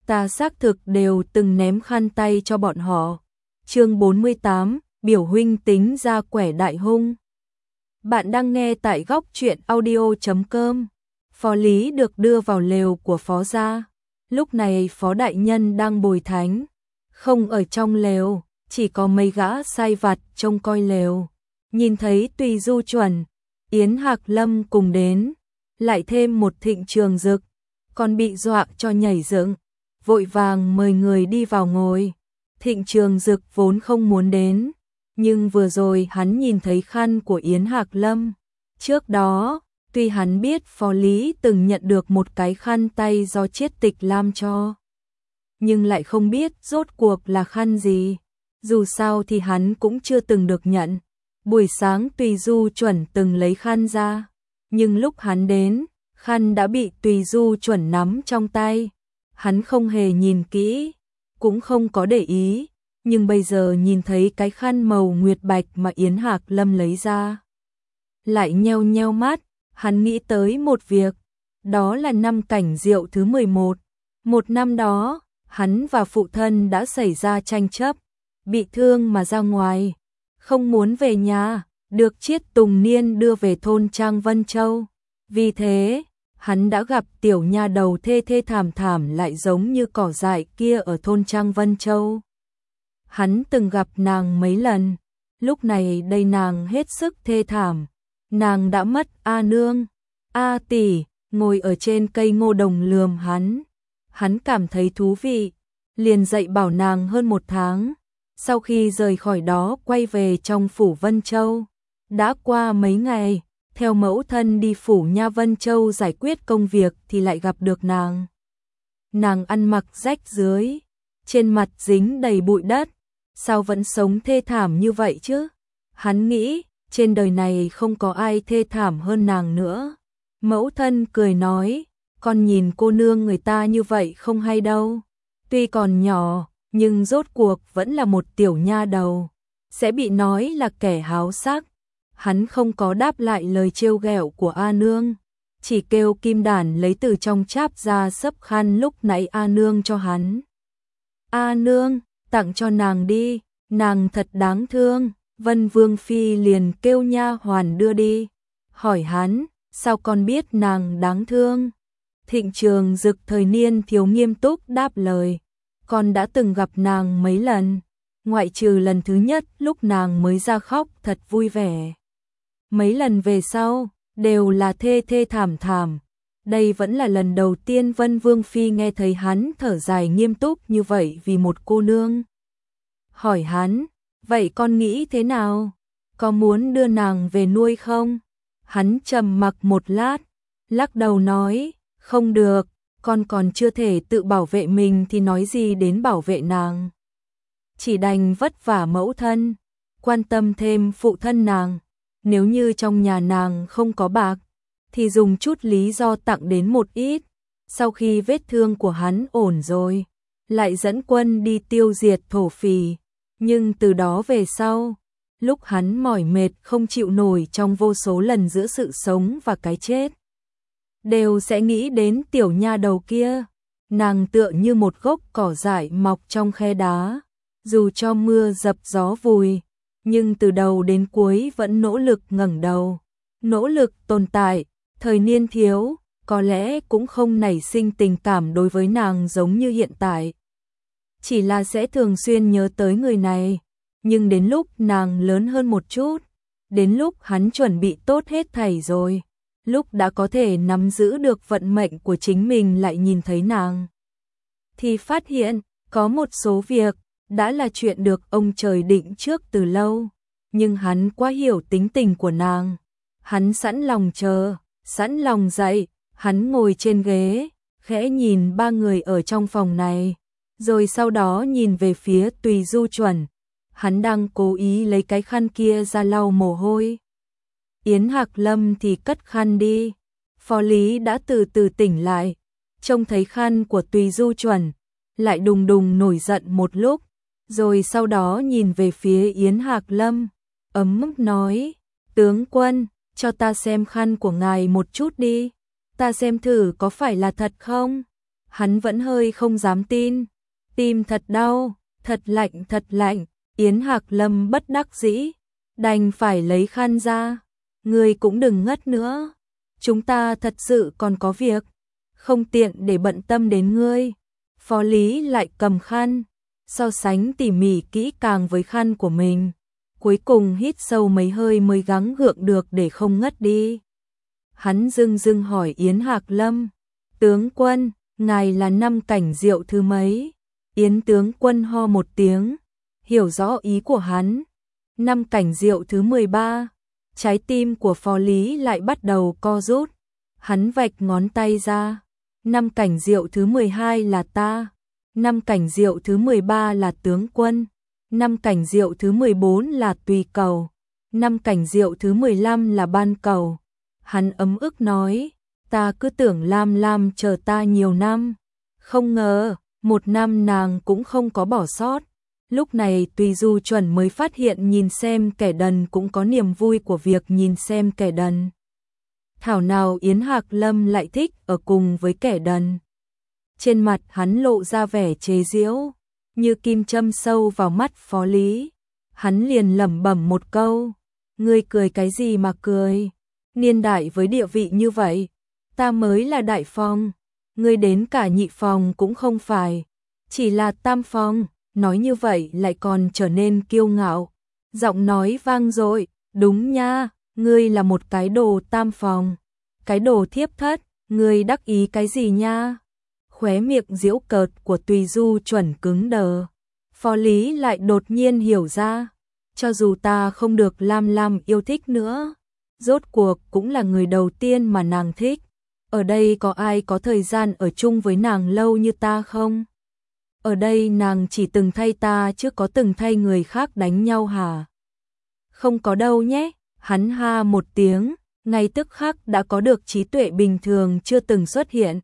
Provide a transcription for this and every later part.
ta xác thực đều từng ném khăn tay cho bọn họ. Chương 48, biểu huynh tính ra quẻ đại hung. Bạn đang nghe tại góc truyện audio.com. Phó Lý được đưa vào lều của phó gia. Lúc này phó đại nhân đang bồi thánh, không ở trong lều, chỉ có mấy gã sai vặt trông coi lều. Nhìn thấy Tùy Du Chuẩn, Yến Hạc Lâm cùng đến, lại thêm một Thịnh Trường Dực, còn bị dọa cho nhảy dựng, vội vàng mời người đi vào ngồi. Thịnh Trường Dực vốn không muốn đến, nhưng vừa rồi hắn nhìn thấy khăn của Yến Hạc Lâm. Trước đó, tuy hắn biết Phó Lý từng nhận được một cái khăn tay do Chiết Tịch Lam cho, nhưng lại không biết rốt cuộc là khăn gì. Dù sao thì hắn cũng chưa từng được nhận. Buổi sáng Tùy Du Chuẩn từng lấy khăn ra, nhưng lúc hắn đến, khăn đã bị Tùy Du Chuẩn nắm trong tay. Hắn không hề nhìn kỹ, cũng không có để ý, nhưng bây giờ nhìn thấy cái khăn màu nguyệt bạch mà Yến Hạc Lâm lấy ra, lại nheo nheo mắt. Hắn nghĩ tới một việc, đó là năm Cảnh Diệu thứ 11. Một năm đó, hắn và phụ thân đã xảy ra tranh chấp, bị thương mà ra ngoài, không muốn về nhà, được Chiết Tùng Niên đưa về thôn Trang Vân Châu. Vì thế, hắn đã gặp tiểu nha đầu thê thê thảm thảm lại giống như cỏ dại kia ở thôn Trang Vân Châu. Hắn từng gặp nàng mấy lần, lúc này đây nàng hết sức thê thảm. Nàng đã mất A nương, A tỷ, ngồi ở trên cây ngô đồng lườm hắn. Hắn cảm thấy thú vị, liền dạy bảo nàng hơn 1 tháng. Sau khi rời khỏi đó quay về trong phủ Vân Châu. Đã qua mấy ngày, theo mẫu thân đi phủ nha Vân Châu giải quyết công việc thì lại gặp được nàng. Nàng ăn mặc rách rưới, trên mặt dính đầy bụi đất. Sao vẫn sống thê thảm như vậy chứ? Hắn nghĩ, trên đời này không có ai thê thảm hơn nàng nữa. Mẫu thân cười nói, con nhìn cô nương người ta như vậy không hay đâu. Tuy còn nhỏ, nhưng rốt cuộc vẫn là một tiểu nha đầu, sẽ bị nói là kẻ háo sắc. Hắn không có đáp lại lời trêu ghẹo của A nương, chỉ kêu Kim Đản lấy từ trong cháp ra sấp khăn lúc nãy A nương cho hắn. A nương, tặng cho nàng đi, nàng thật đáng thương. Vân Vương Phi liền kêu nha hoàn đưa đi, hỏi hắn, sao con biết nàng đáng thương? Thịnh Trường Dực thời niên thiếu nghiêm túc đáp lời, con đã từng gặp nàng mấy lần, ngoại trừ lần thứ nhất lúc nàng mới ra khóc thật vui vẻ. Mấy lần về sau, đều là thê thê thảm thảm. Đây vẫn là lần đầu tiên Vân Vương Phi nghe thấy hắn thở dài nghiêm túc như vậy vì một cô nương. Hỏi hắn, vậy con nghĩ thế nào? Có muốn đưa nàng về nuôi không? Hắn trầm mặc một lát, lắc đầu nói, không được, con còn chưa thể tự bảo vệ mình thì nói gì đến bảo vệ nàng. Chỉ đành vất vả mẫu thân, quan tâm thêm phụ thân nàng. Nếu như trong nhà nàng không có bạc, thì dùng chút lý do tặng đến một ít. Sau khi vết thương của hắn ổn rồi, lại dẫn quân đi tiêu diệt thổ phỉ. Nhưng từ đó về sau, lúc hắn mỏi mệt không chịu nổi trong vô số lần giữa sự sống và cái chết, đều sẽ nghĩ đến tiểu nha đầu kia. Nàng tựa như một gốc cỏ dại mọc trong khe đá, dù cho mưa dập gió vùi, nhưng từ đầu đến cuối vẫn nỗ lực ngẩng đầu, nỗ lực tồn tại. Thời niên thiếu, có lẽ cũng không nảy sinh tình cảm đối với nàng giống như hiện tại, chỉ là sẽ thường xuyên nhớ tới người này. Nhưng đến lúc nàng lớn hơn một chút, đến lúc hắn chuẩn bị tốt hết thảy rồi, lúc đã có thể nắm giữ được vận mệnh của chính mình lại nhìn thấy nàng, thì phát hiện có một số việc đã là chuyện được ông trời định trước từ lâu. Nhưng hắn quá hiểu tính tình của nàng, hắn sẵn lòng chờ, sẵn lòng dậy. Hắn ngồi trên ghế, khẽ nhìn 3 người ở trong phòng này, rồi sau đó nhìn về phía Tùy Du Chuẩn. Hắn đang cố ý lấy cái khăn kia ra lau mồ hôi. Yến Hạc Lâm thì cất khăn đi. Phó Lý đã từ từ tỉnh lại, trông thấy khăn của Tùy Du Chuẩn, lại đùng đùng nổi giận một lúc, rồi sau đó nhìn về phía Yến Hạc Lâm, ấm ức nói, tướng quân, cho ta xem khăn của ngài một chút đi, ta xem thử có phải là thật không. Hắn vẫn hơi không dám tin. Tim thật đau, thật lạnh. Yến Hạc Lâm bất đắc dĩ, đành phải lấy khăn ra. Ngươi cũng đừng ngất nữa. Chúng ta thật sự còn có việc, không tiện để bận tâm đến ngươi. Phó Lý lại cầm khăn, so sánh tỉ mỉ kỹ càng với khăn của mình. Cuối cùng hít sâu mấy hơi mới gắng gượng được để không ngất đi. Hắn dưng hỏi Yến Hạc Lâm, tướng quân, ngài là năm cảnh rượu thứ mấy? Yến tướng quân ho một tiếng, hiểu rõ ý của hắn. Năm cảnh rượu thứ 13. Trái tim của Phó Lý lại bắt đầu co rút. Hắn vạch ngón tay ra. Năm cảnh rượu thứ 12 là ta. Năm cảnh rượu thứ 13 là tướng quân. Năm cảnh rượu thứ 14 là tùy cầu. Năm cảnh rượu thứ 15 là ban cầu. Hắn ấm ức nói, ta cứ tưởng Lam Lam chờ ta nhiều năm. Không ngờ, một năm nàng cũng không có bỏ sót. Lúc này Tùy Du Chuẩn mới phát hiện nhìn xem kẻ đần cũng có niềm vui của việc nhìn xem kẻ đần. Thảo nào Yến Hạc Lâm lại thích ở cùng với kẻ đần. Trên mặt hắn lộ ra vẻ chế giễu, như kim châm sâu vào mắt Phó Lý. Hắn liền lẩm bẩm một câu, ngươi cười cái gì mà cười? Niên đại với địa vị như vậy, ta mới là đại phong, ngươi đến cả nhị phong cũng không phải, chỉ là tam phong. Nói như vậy lại còn trở nên kiêu ngạo. Giọng nói vang dội, đúng nha, ngươi là một cái đồ tam phòng, cái đồ thiếp thất, ngươi đắc ý cái gì nha? Khóe miệng giễu cợt của Tùy Du Chuẩn cứng đờ. Phó Lý lại đột nhiên hiểu ra, cho dù ta không được Lam Lam yêu thích nữa, rốt cuộc cũng là người đầu tiên mà nàng thích. Ở đây có ai có thời gian ở chung với nàng lâu như ta không? Ở đây nàng chỉ từng thay ta chứ có từng thay người khác đánh nhau hả? Không có đâu nhé. Hắn ha một tiếng, ngay tức khắc đã có được trí tuệ bình thường chưa từng xuất hiện.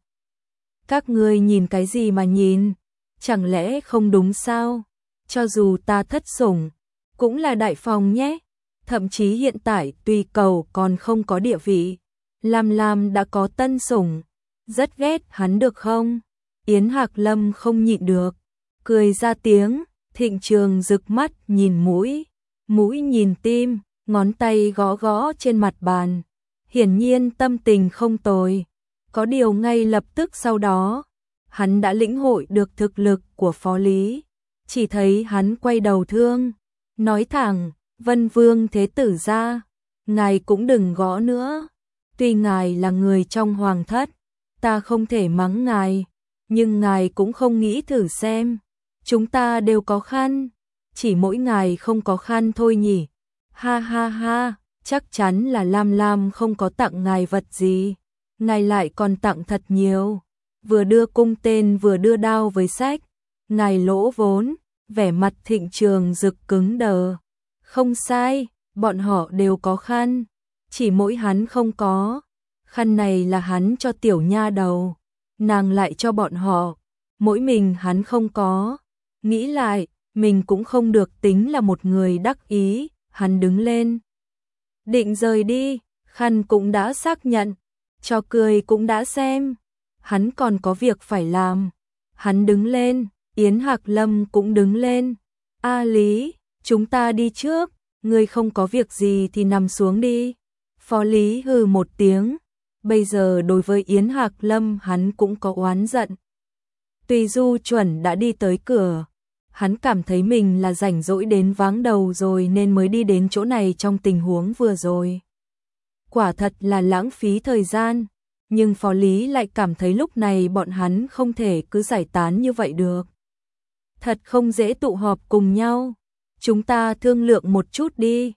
Các ngươi nhìn cái gì mà nhìn? Chẳng lẽ không đúng sao? Cho dù ta thất sủng, cũng là đại phòng nhé. Thậm chí hiện tại Tùy Cầu còn không có địa vị. Lam Lam đã có tân sủng. Rất ghét hắn được không? Yến Hạc Lâm không nhịn được, cười ra tiếng. Thịnh Trường rực mắt nhìn mũi, mũi nhìn tim, ngón tay gõ gõ trên mặt bàn. Hiển nhiên tâm tình không tồi. Có điều ngay lập tức sau đó, hắn đã lĩnh hội được thực lực của Phó Lý. Chỉ thấy hắn quay đầu thương, nói thẳng, Vân Vương Thế Tử ra, ngài cũng đừng gõ nữa. Tuy ngài là người trong hoàng thất, ta không thể mắng ngài, nhưng ngài cũng không nghĩ thử xem. Chúng ta đều có khăn, chỉ mỗi ngài không có khăn thôi nhỉ. Ha ha ha, chắc chắn là Lam Lam không có tặng ngài vật gì. Ngài lại còn tặng thật nhiều. Vừa đưa cung tên vừa đưa đao với sách. Ngài lỗ vốn, vẻ mặt Thịnh Trường rực cứng đờ. Không sai, bọn họ đều có khăn, chỉ mỗi hắn không có. Khăn này là hắn cho tiểu nha đầu, nàng lại cho bọn họ, mỗi mình hắn không có. Nghĩ lại, mình cũng không được tính là một người đắc ý. Hắn đứng lên, định rời đi, khăn cũng đã xác nhận, trò cười cũng đã xem, hắn còn có việc phải làm. Hắn đứng lên, Yến Hạc Lâm cũng đứng lên. A Lý, chúng ta đi trước, ngươi không có việc gì thì nằm xuống đi. Phó Lý hừ một tiếng, bây giờ đối với Yến Hạc Lâm hắn cũng có oán giận. Tùy Du Chuẩn đã đi tới cửa, hắn cảm thấy mình là rảnh rỗi đến váng đầu rồi nên mới đi đến chỗ này trong tình huống vừa rồi. Quả thật là lãng phí thời gian, nhưng Phó Lý lại cảm thấy lúc này bọn hắn không thể cứ giải tán như vậy được. Thật không dễ tụ họp cùng nhau, chúng ta thương lượng một chút đi.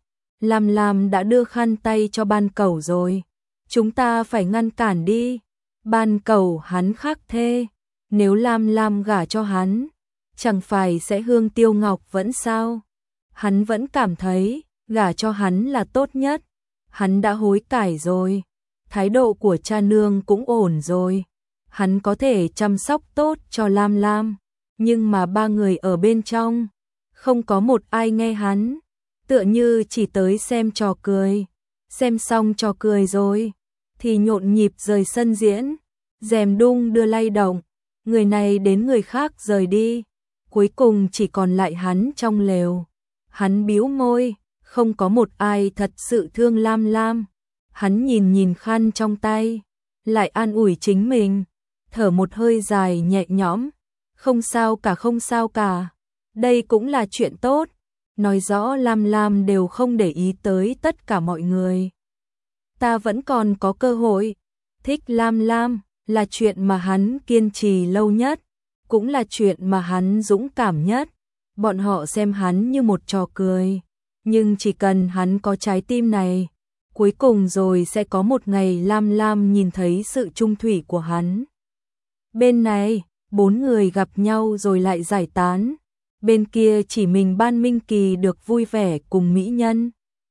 Lam đã đưa khăn tay cho Ban Cẩu rồi, chúng ta phải ngăn cản đi. Ban Cẩu hắn khác thê, nếu Lam gả cho hắn, chẳng phải sẽ hương tiêu ngọc vẫn sao? Hắn vẫn cảm thấy gả cho hắn là tốt nhất. Hắn đã hối cải rồi, thái độ của cha nương cũng ổn rồi, hắn có thể chăm sóc tốt cho Lam, nhưng mà ba người ở bên trong, không có một ai nghe hắn, tựa như chỉ tới xem trò cười. Xem xong trò cười rồi, thì nhộn nhịp rời sân diễn, rèm đung đưa lay động, Người này đến người khác rời đi, cuối cùng chỉ còn lại hắn trong lều. Hắn bĩu môi, không có một ai thật sự thương Lam Lam. Hắn nhìn nhìn khăn trong tay, lại an ủi chính mình, thở một hơi dài nhẹ nhõm, không sao cả, không sao cả. Đây cũng là chuyện tốt, nói rõ Lam Lam đều không để ý tới tất cả mọi người. Ta vẫn còn có cơ hội. Thích Lam Lam là chuyện mà hắn kiên trì lâu nhất, cũng là chuyện mà hắn dũng cảm nhất. Bọn họ xem hắn như một trò cười, nhưng chỉ cần hắn có trái tim này, cuối cùng rồi sẽ có một ngày Lam Lam nhìn thấy sự trung thủy của hắn. Bên này, 4 người gặp nhau rồi lại giải tán. Bên kia chỉ mình Ban Minh Kỳ được vui vẻ cùng mỹ nhân.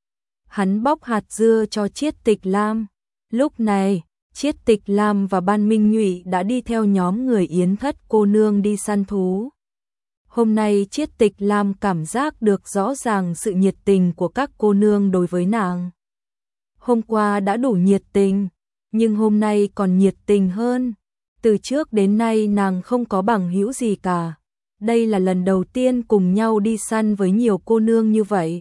Hắn bóc hạt dưa cho Chiết Tịch Lam. Lúc này, Chiết Tịch Lam và Ban Minh Nhụy đã đi theo nhóm người Yến Thất cô nương đi săn thú. Hôm nay Chiết Tịch Lam cảm giác được rõ ràng sự nhiệt tình của các cô nương đối với nàng. Hôm qua đã đủ nhiệt tình, nhưng hôm nay còn nhiệt tình hơn. Từ trước đến nay nàng không có bằng hữu gì cả. Đây là lần đầu tiên cùng nhau đi săn với nhiều cô nương như vậy.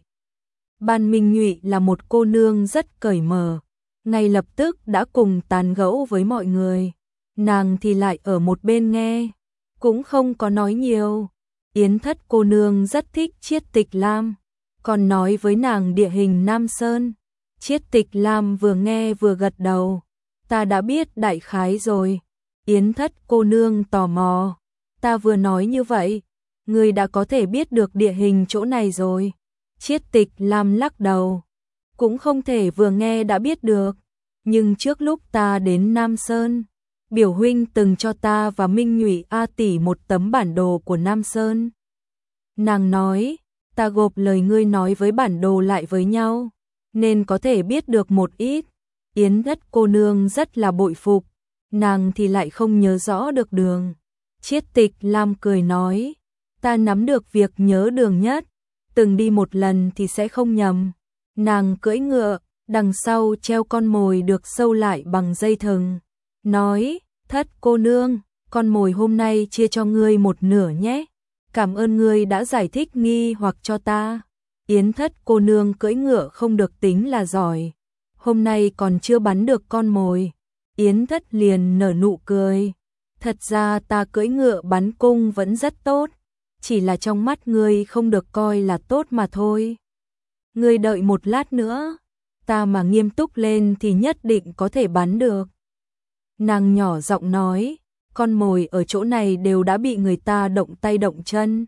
Ban Minh Nhụy là một cô nương rất cởi mở, ngay lập tức đã cùng tán gẫu với mọi người. Nàng thì lại ở một bên nghe, cũng không có nói nhiều. Yến Thất cô nương rất thích Chiết Tịch Lam, còn nói với nàng địa hình Nam Sơn. Chiết Tịch Lam vừa nghe vừa gật đầu. Ta đã biết đại khái rồi. Yến Thất cô nương tò mò. Ta vừa nói như vậy, người đã có thể biết được địa hình chỗ này rồi. Chiết Tịch Lam lắc đầu. Cũng không thể vừa nghe đã biết được. Nhưng trước lúc ta đến Nam Sơn, biểu huynh từng cho ta và Minh Nhụy A tỷ một tấm bản đồ của Nam Sơn. Nàng nói, ta gộp lời ngươi nói với bản đồ lại với nhau, nên có thể biết được một ít. Yến Thất cô nương rất là bội phục, nàng thì lại không nhớ rõ được đường. Chiết Tịch Lam cười nói, ta nắm được việc nhớ đường nhất, từng đi một lần thì sẽ không nhầm. Nàng cưỡi ngựa, đằng sau treo con mồi được sâu lại bằng dây thừng. Nói, Thất cô nương, con mồi hôm nay chia cho ngươi một nửa nhé. Cảm ơn ngươi đã giải thích nghi hoặc cho ta. Yến Thất cô nương cưỡi ngựa không được tính là giỏi. Hôm nay còn chưa bắn được con mồi. Yến Thất liền nở nụ cười. Thật ra ta cưỡi ngựa bắn cung vẫn rất tốt. Chỉ là trong mắt ngươi không được coi là tốt mà thôi. Ngươi đợi một lát nữa. Ta mà nghiêm túc lên thì nhất định có thể bắn được. Nàng nhỏ giọng nói, con mồi ở chỗ này đều đã bị người ta động tay động chân.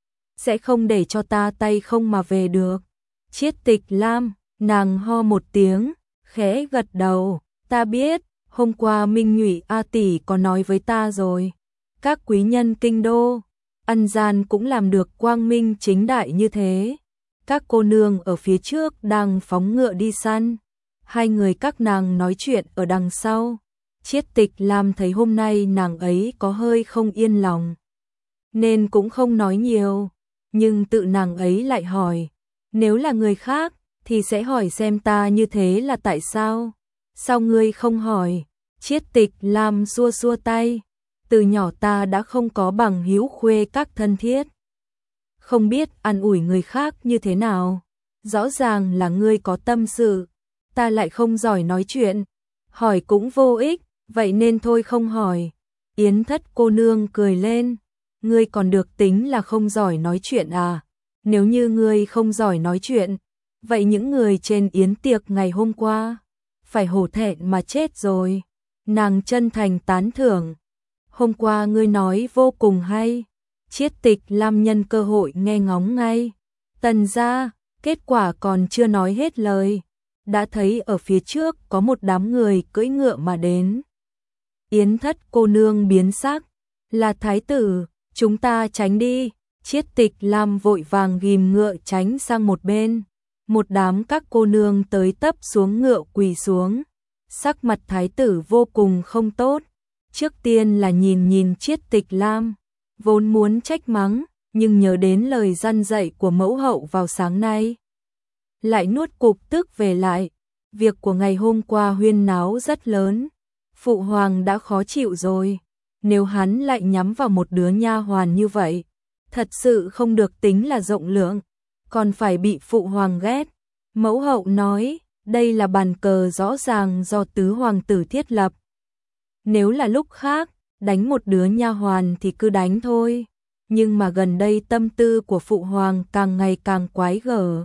Sẽ không để cho ta tay không mà về được. Chiết Tịch Lam, nàng ho một tiếng, khẽ gật đầu, ta biết, hôm qua Minh Nhụy A tỷ có nói với ta rồi. Các quý nhân kinh đô, ăn gian cũng làm được quang minh chính đại như thế. Các cô nương ở phía trước đang phóng ngựa đi săn. Hai người các nàng nói chuyện ở đằng sau. Chiết Tịch Lam thấy hôm nay nàng ấy có hơi không yên lòng, nên cũng không nói nhiều. Nhưng tự nàng ấy lại hỏi, nếu là người khác thì sẽ hỏi xem ta như thế là tại sao? Sao ngươi không hỏi? Chiết Tịch Lam xua xua tay, từ nhỏ ta đã không có bằng hữu khuê các thân thiết, không biết an ủi người khác như thế nào. Rõ ràng là ngươi có tâm sự, ta lại không giỏi nói chuyện, hỏi cũng vô ích, vậy nên thôi không hỏi. Yến Thất cô nương cười lên, ngươi còn được tính là không giỏi nói chuyện à? Nếu như ngươi không giỏi nói chuyện, vậy những người trên yến tiệc ngày hôm qua phải hổ thẹn mà chết rồi. Nàng chân thành tán thưởng, hôm qua ngươi nói vô cùng hay. Chiết Tịch Lam nhân cơ hội nghe ngóng ngay. Tần gia, kết quả còn chưa nói hết lời, đã thấy ở phía trước có một đám người cưỡi ngựa mà đến. Yến Thất cô nương biến sắc, là thái tử, chúng ta tránh đi. Chiết Tịch Lam vội vàng ghim ngựa tránh sang một bên. Một đám các cô nương tới tấp xuống ngựa quỳ xuống. Sắc mặt thái tử vô cùng không tốt. Trước tiên là nhìn Chiết Tịch Lam, vốn muốn trách mắng, nhưng nhớ đến lời răn dạy của mẫu hậu vào sáng nay, lại nuốt cục tức về lại. Việc của ngày hôm qua huyên náo rất lớn, phụ hoàng đã khó chịu rồi, Nếu hắn lại nhắm vào một đứa nha hoàn như vậy, thật sự không được tính là rộng lượng, còn phải bị phụ hoàng ghét. Mẫu hậu nói, đây là bàn cờ rõ ràng do tứ hoàng tử thiết lập. Nếu là lúc khác, đánh một đứa nha hoàn thì cứ đánh thôi. Nhưng mà gần đây tâm tư của phụ hoàng càng ngày càng quái gở.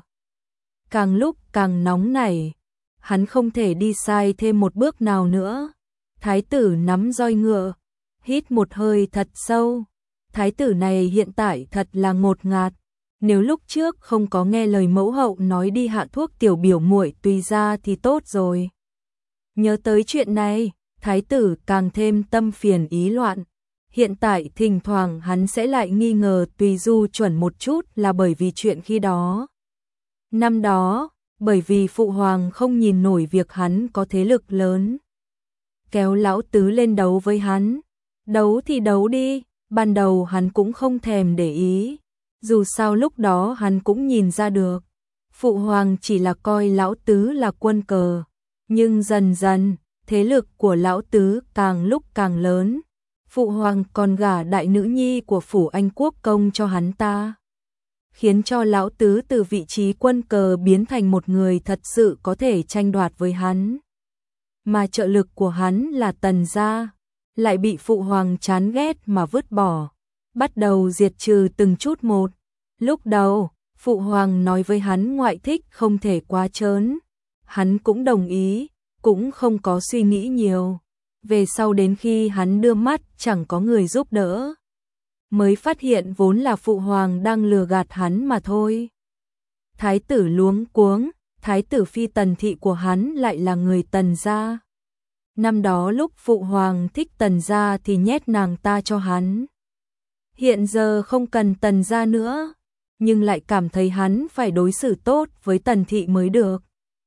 Càng lúc càng nóng nảy. Hắn không thể đi sai thêm một bước nào nữa. Thái tử nắm roi ngựa, hít một hơi thật sâu. Thái tử này hiện tại thật là ngột ngạt. Nếu lúc trước không có nghe lời mẫu hậu nói đi hạ thuốc tiểu biểu muội Tùy ra thì tốt rồi. Nhớ tới chuyện này, thái tử càng thêm tâm phiền ý loạn. Hiện tại thỉnh thoảng hắn sẽ lại nghi ngờ Tùy Du chuẩn một chút là bởi vì chuyện khi đó. Năm đó, bởi vì phụ hoàng không nhìn nổi việc hắn có thế lực lớn. Kéo lão tứ lên đấu với hắn. Đấu thì đấu đi, ban đầu hắn cũng không thèm để ý. Dù sao lúc đó hắn cũng nhìn ra được. Phụ hoàng chỉ là coi lão tứ là quân cờ. Nhưng dần dần, thế lực của lão tứ càng lúc càng lớn. Phụ hoàng còn gả đại nữ nhi của phủ Anh Quốc công cho hắn ta. Khiến cho lão tứ từ vị trí quân cờ biến thành một người thật sự có thể tranh đoạt với hắn. Mà trợ lực của hắn là Tần gia, lại bị phụ hoàng chán ghét mà vứt bỏ. Bắt đầu diệt trừ từng chút một. Lúc đầu, phụ hoàng nói với hắn ngoại thích không thể quá trớn. Hắn cũng đồng ý, cũng không có suy nghĩ nhiều. Về sau đến khi hắn đưa mắt chẳng có người giúp đỡ, mới phát hiện vốn là phụ hoàng đang lừa gạt hắn mà thôi. Thái tử luống cuống, thái tử phi Tần thị của hắn lại là người Tần gia. Năm đó lúc phụ hoàng thích Tần gia thì nhét nàng ta cho hắn. Hiện giờ không cần Tần gia nữa, nhưng lại cảm thấy hắn phải đối xử tốt với Tần thị mới được.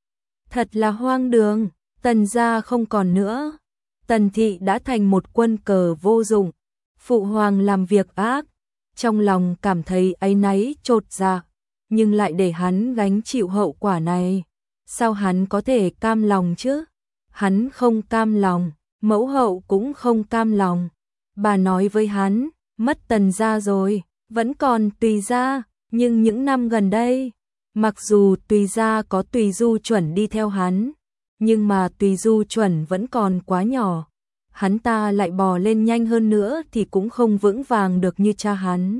Thật là hoang đường, Tần gia không còn nữa. Tần thị đã thành một quân cờ vô dụng. Phụ hoàng làm việc ác, trong lòng cảm thấy áy náy chột dạ, nhưng lại để hắn gánh chịu hậu quả này. Sao hắn có thể cam lòng chứ? Hắn không cam lòng, mẫu hậu cũng không cam lòng. Bà nói với hắn, mất Tần gia rồi, vẫn còn Tùy gia, nhưng những năm gần đây, mặc dù Tùy gia có Tùy Du chuẩn đi theo hắn, nhưng mà Tùy Du chuẩn vẫn còn quá nhỏ. Hắn ta lại bò lên nhanh hơn nữa thì cũng không vững vàng được như cha hắn.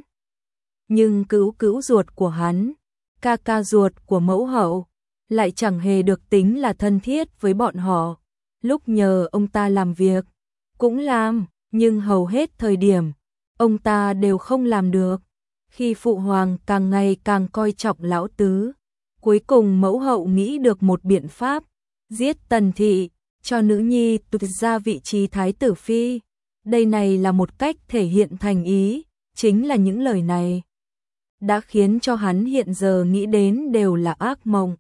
Nhưng cữu ruột của hắn, ca ruột của mẫu hậu, lại chẳng hề được tính là thân thiết với bọn họ. Lúc nhờ ông ta làm việc, cũng làm, nhưng hầu hết thời điểm, ông ta đều không làm được. Khi phụ hoàng càng ngày càng coi trọng lão tứ, cuối cùng mẫu hậu nghĩ được một biện pháp, giết Tần thị, cho nữ nhi tụt ra vị trí thái tử phi. Đây này là một cách thể hiện thành ý, chính là những lời này đã khiến cho hắn hiện giờ nghĩ đến đều là ác mộng.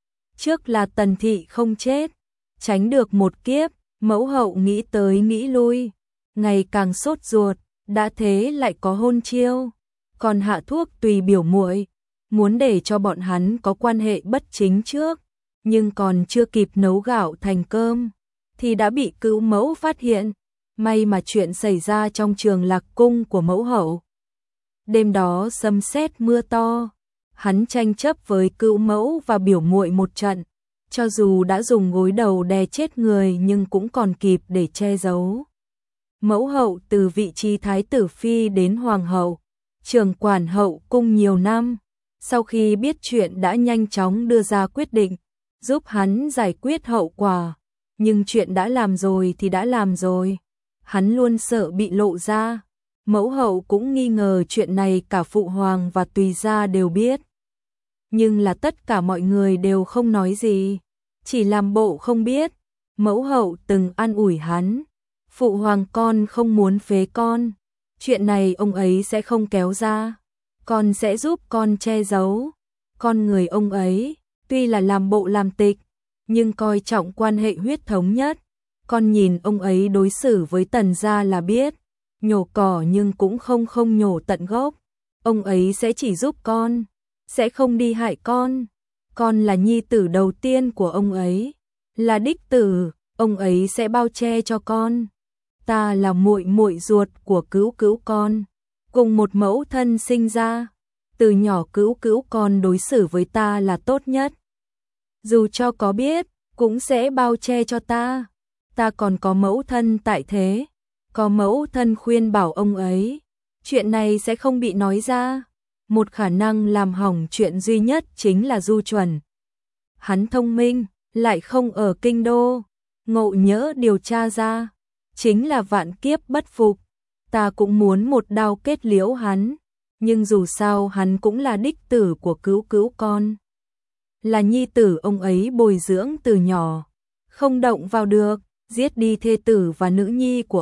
Trước là Tần thị không chết, tránh được một kiếp, mẫu hậu nghĩ tới nghĩ lui, ngày càng sốt ruột, đã thế lại có hôn chiêu, còn hạ thuốc Tùy biểu muội, muốn để cho bọn hắn có quan hệ bất chính trước, nhưng còn chưa kịp nấu gạo thành cơm thì đã bị cữu mẫu phát hiện. May mà chuyện xảy ra trong Trường Lạc cung của mẫu hậu. Đêm đó sấm sét mưa to, hắn tranh chấp với cữu mẫu và biểu muội một trận, cho dù đã dùng gối đầu đè chết người nhưng cũng còn kịp để che giấu. Mẫu hậu từ vị trí thái tử phi đến hoàng hậu, trưởng quản hậu cung nhiều năm, sau khi biết chuyện đã nhanh chóng đưa ra quyết định, giúp hắn giải quyết hậu quả. Nhưng chuyện đã làm rồi thì đã làm rồi, hắn luôn sợ bị lộ ra. Mẫu hậu cũng nghi ngờ chuyện này cả phụ hoàng và Tùy gia đều biết. Nhưng là tất cả mọi người đều không nói gì, chỉ làm bộ không biết. Mẫu hậu từng an ủi hắn, phụ hoàng con không muốn phế con, chuyện này ông ấy sẽ không kéo ra, con sẽ giúp con che giấu. Con người ông ấy, tuy là làm bộ làm tịch, nhưng coi trọng quan hệ huyết thống nhất. Con nhìn ông ấy đối xử với Tần gia là biết, nhổ cỏ nhưng cũng không nhổ tận gốc. Ông ấy sẽ chỉ giúp con, sẽ không đi hại con. Con là nhi tử đầu tiên của ông ấy, là đích tử, ông ấy sẽ bao che cho con. ta là muội muội ruột của Cữu Cữu con, cùng một mẫu thân sinh ra, từ nhỏ Cữu Cữu con đối xử với ta là tốt nhất. Dù cho có biết, cũng sẽ bao che cho ta. Ta còn có mẫu thân tại thế, có mẫu thân khuyên bảo ông ấy, chuyện này sẽ không bị nói ra. Một khả năng làm hỏng chuyện duy nhất chính là Du Chuẩn. Hắn thông minh, lại không ở kinh đô, ngộ nhỡ điều tra ra, chính là vạn kiếp bất phục. Ta cũng muốn một đao kết liễu hắn, nhưng dù sao hắn cũng là đích tử của Cữu Cữu con, là nhi tử ông ấy bồi dưỡng từ nhỏ, không động vào được, giết đi thê tử và nữ nhi của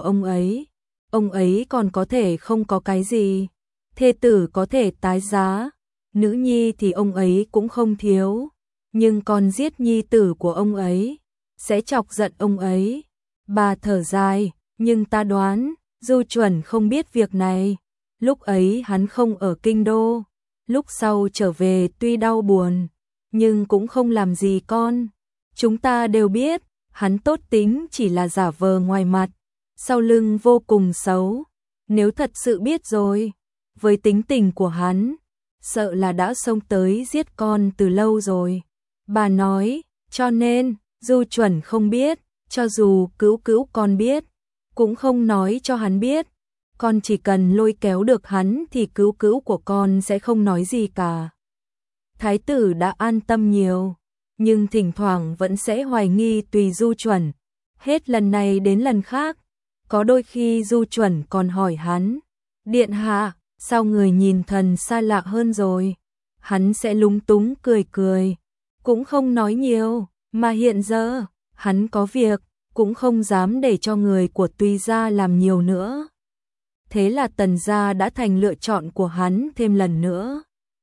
ông ấy còn có thể không có cái gì, thê tử có thể tái giá, nữ nhi thì ông ấy cũng không thiếu, nhưng còn giết nhi tử của ông ấy, sẽ chọc giận ông ấy. Bà thở dài, nhưng ta đoán, Du Chuẩn không biết việc này, lúc ấy hắn không ở kinh đô, lúc sau trở về tuy đau buồn, nhưng cũng không làm gì con. Chúng ta đều biết, hắn tốt tính chỉ là giả vờ ngoài mặt, sau lưng vô cùng xấu. Nếu thật sự biết rồi, với tính tình của hắn, sợ là đã xông tới giết con từ lâu rồi. Bà nói, cho nên, Du Chuẩn không biết, cho dù Cữu Cữu con biết, cũng không nói cho hắn biết. Con chỉ cần lôi kéo được hắn thì Cữu Cữu của con sẽ không nói gì cả. Thái tử đã an tâm nhiều, nhưng thỉnh thoảng vẫn sẽ hoài nghi tùy Du Chuẩn. Hết lần này đến lần khác, có đôi khi Du Chuẩn còn hỏi hắn, điện hạ, sao người nhìn thần xa lạ hơn rồi? Hắn sẽ lúng túng cười cười, cũng không nói nhiều, mà hiện giờ, hắn có việc, cũng không dám để cho người của Tùy gia làm nhiều nữa. Thế là Tần gia đã thành lựa chọn của hắn thêm lần nữa.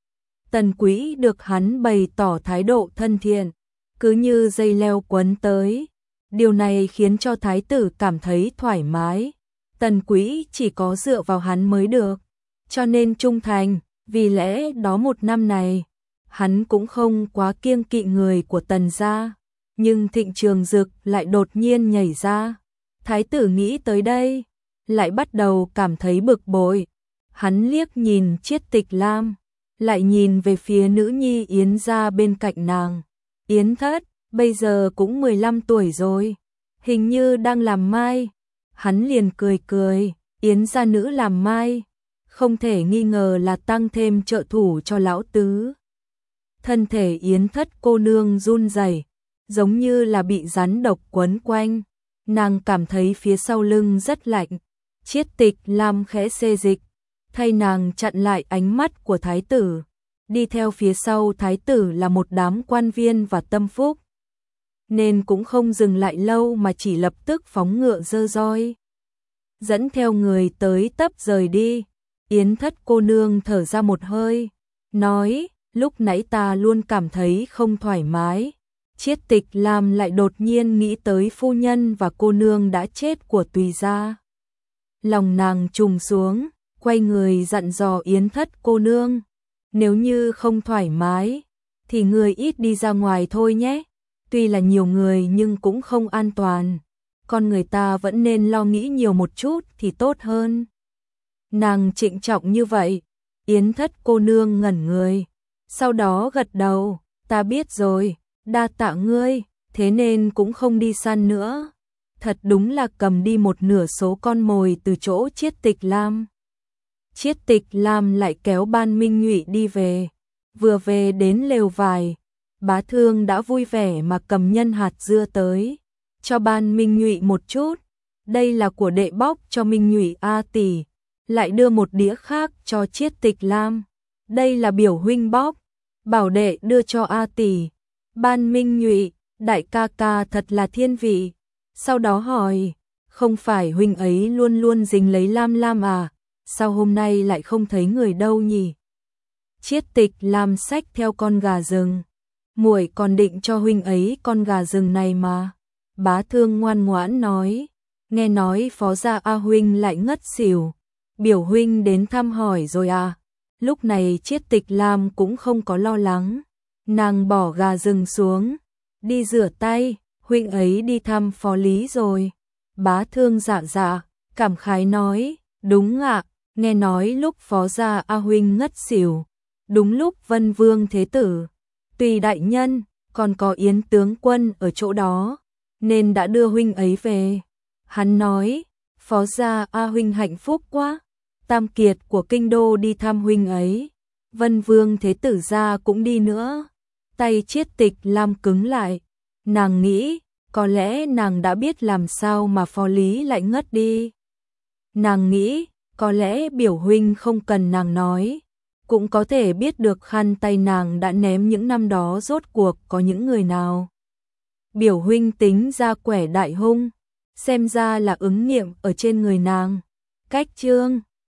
Tần Quý được hắn bày tỏ thái độ thân thiện, cứ như dây leo quấn tới. Điều này khiến cho thái tử cảm thấy thoải mái. Tần Quý chỉ có dựa vào hắn mới được, cho nên trung thành, vì lẽ đó một năm này, hắn cũng không quá kiêng kỵ người của Tần gia. Nhưng Thịnh Trường Dực lại đột nhiên nhảy ra. Thái tử nghĩ tới đây, lại bắt đầu cảm thấy bực bội. Hắn liếc nhìn Chiết Tịch Lam, lại nhìn về phía nữ nhi Yến gia bên cạnh nàng. Yến thất, bây giờ cũng 15 tuổi rồi, hình như đang làm mai. Hắn liền cười cười, Yến gia nữ làm mai, không thể nghi ngờ là tăng thêm trợ thủ cho lão tứ. Thân thể Yến thất cô nương run rẩy, giống như là bị rắn độc quấn quanh. Nàng cảm thấy phía sau lưng rất lạnh. Chiết Tịch Lam khẽ xê dịch, thay nàng chặn lại ánh mắt của thái tử. Đi theo phía sau thái tử là một đám quan viên và tâm phúc, nên cũng không dừng lại lâu mà chỉ lập tức phóng ngựa giơ roi, dẫn theo người tới tấp rời đi. Yến thất cô nương thở ra một hơi, nói, lúc nãy ta luôn cảm thấy không thoải mái. Chiết Tịch Lam lại đột nhiên nghĩ tới phu nhân và cô nương đã chết của Tùy gia. Lòng nàng trùng xuống, quay người dặn dò Yến thất cô nương, nếu như không thoải mái, thì người ít đi ra ngoài thôi nhé. Tuy là nhiều người nhưng cũng không an toàn, con người ta vẫn nên lo nghĩ nhiều một chút thì tốt hơn. Nàng trịnh trọng như vậy, Yến thất cô nương ngẩn người, sau đó gật đầu, ta biết rồi, đa tạ ngươi, thế nên cũng không đi săn nữa. Thật đúng là cầm đi một nửa số con mồi từ chỗ Chiết Tịch Lam. Chiết Tịch Lam lại kéo Ban Minh Nhụy đi về. Vừa về đến lều vải, Bá Thương đã vui vẻ mà cầm nhân hạt dưa tới, cho Ban Minh Nhụy một chút. Đây là của đệ bóc cho Minh Nhụy a tỷ, lại đưa một đĩa khác cho Chiết Tịch Lam. Đây là biểu huynh bóc, bảo đệ đưa cho a tỷ. Ban Minh Nhụy, đại ca ca thật là thiên vị. Sau đó hỏi, không phải huynh ấy luôn luôn dính lấy Lam Lam à, sao hôm nay lại không thấy người đâu nhỉ? Chiết Tịch Lam xách theo con gà rừng, muội còn định cho huynh ấy con gà rừng này mà. Bá Thương ngoan ngoãn nói, nghe nói phó gia A huynh lại ngất xỉu, biểu huynh đến thăm hỏi rồi à. Lúc này Chiết Tịch Lam cũng không có lo lắng, nàng bỏ gà rừng xuống, đi rửa tay. Huynh ấy đi thăm phó lý rồi. Bá Thương dạ dạ, cảm khái nói, đúng ạ, nghe nói lúc Phó gia A huynh ngất xỉu, đúng lúc Vân Vương Thế Tử, Tùy đại nhân, còn có Yến tướng quân ở chỗ đó, nên đã đưa huynh ấy về. Hắn nói, Phó gia A huynh hạnh phúc quá, Tam Kiệt của kinh đô đi thăm huynh ấy, Vân Vương Thế Tử gia cũng đi nữa. Tay Triết Tịch Lam cứng lại, nàng nghĩ, có lẽ nàng đã biết làm sao mà Phó Lý lại ngất đi. Nàng nghĩ, có lẽ biểu huynh không cần nàng nói, cũng có thể biết được khăn tay nàng đã ném những năm đó rốt cuộc có những người nào. Biểu huynh tính ra quẻ đại hung, xem ra là ứng nghiệm ở trên người nàng. Cách chương